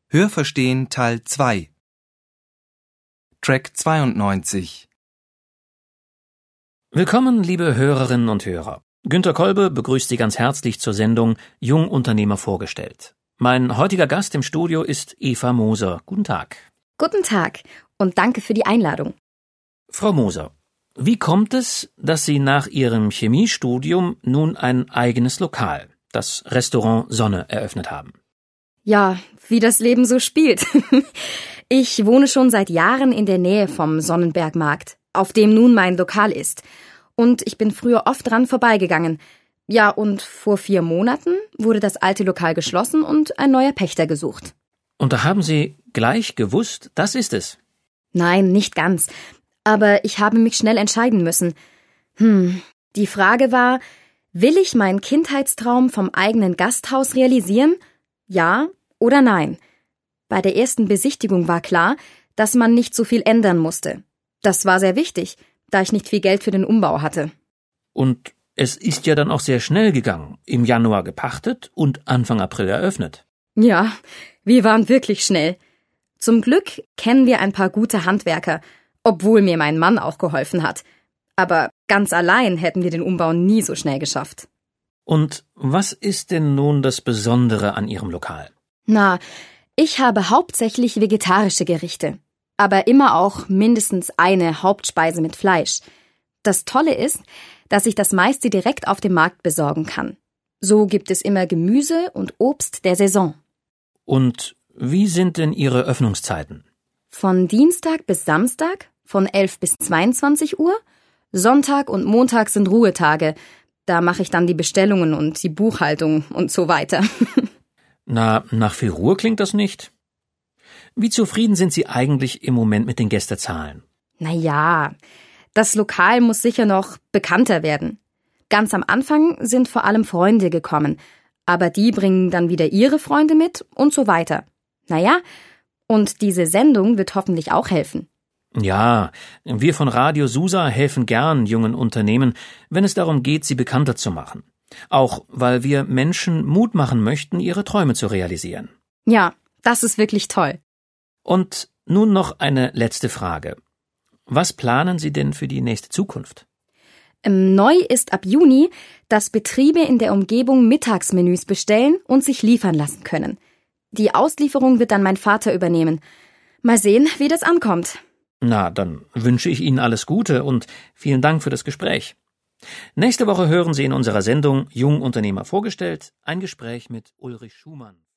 Hörverstehen Teil 2 Track 92. Willkommen, liebe Hörerinnen und Hörer. Günter Kolbe begrüßt Sie ganz herzlich zur Sendung Jungunternehmer vorgestellt. Mein heutiger Gast im Studio ist Eva Moser. Guten Tag. Guten Tag und danke für die Einladung. Frau Moser, wie kommt es, dass Sie nach Ihrem Chemiestudium nun ein eigenes Lokal, das Restaurant Sonne, eröffnet haben? Ja, wie das Leben so spielt. Ich wohne schon seit Jahren in der Nähe vom Sonnenbergmarkt, auf dem nun mein Lokal ist. Und ich bin früher oft dran vorbeigegangen. Ja, und vor 4 Monaten wurde das alte Lokal geschlossen und ein neuer Pächter gesucht. Und da haben Sie gleich gewusst, das ist es? Nein, nicht ganz. Aber ich habe mich schnell entscheiden müssen. Die Frage war, will ich meinen Kindheitstraum vom eigenen Gasthaus realisieren? Ja oder nein? Bei der ersten Besichtigung war klar, dass man nicht so viel ändern musste. Das war sehr wichtig, da ich nicht viel Geld für den Umbau hatte. Und es ist ja dann auch sehr schnell gegangen. Im Januar gepachtet und Anfang April eröffnet. Ja, wir waren wirklich schnell. Zum Glück kennen wir ein paar gute Handwerker, obwohl mir mein Mann auch geholfen hat. Aber ganz allein hätten wir den Umbau nie so schnell geschafft. Und was ist denn nun das Besondere an Ihrem Lokal? Na, ich habe hauptsächlich vegetarische Gerichte, aber immer auch mindestens eine Hauptspeise mit Fleisch. Das Tolle ist, dass ich das meiste direkt auf dem Markt besorgen kann. So gibt es immer Gemüse und Obst der Saison. Und wie sind denn Ihre Öffnungszeiten? Von Dienstag bis Samstag, von 11 bis 22 Uhr. Sonntag und Montag sind Ruhetage. Da mache ich dann die Bestellungen und die Buchhaltung und so weiter. Na, nach viel Ruhe klingt das nicht. Wie zufrieden sind Sie eigentlich im Moment mit den Gästezahlen? Naja, das Lokal muss sicher noch bekannter werden. Ganz am Anfang sind vor allem Freunde gekommen, aber die bringen dann wieder ihre Freunde mit und so weiter. Naja, und diese Sendung wird hoffentlich auch helfen. Ja, wir von Radio Susa helfen gern jungen Unternehmen, wenn es darum geht, sie bekannter zu machen. Auch weil wir Menschen Mut machen möchten, ihre Träume zu realisieren. Ja, das ist wirklich toll. Und nun noch eine letzte Frage. Was planen Sie denn für die nächste Zukunft? Neu ist ab Juni, dass Betriebe in der Umgebung Mittagsmenüs bestellen und sich liefern lassen können. Die Auslieferung wird dann mein Vater übernehmen. Mal sehen, wie das ankommt. Na, dann wünsche ich Ihnen alles Gute und vielen Dank für das Gespräch. Nächste Woche hören Sie in unserer Sendung Jungunternehmer vorgestellt ein Gespräch mit Ulrich Schumann.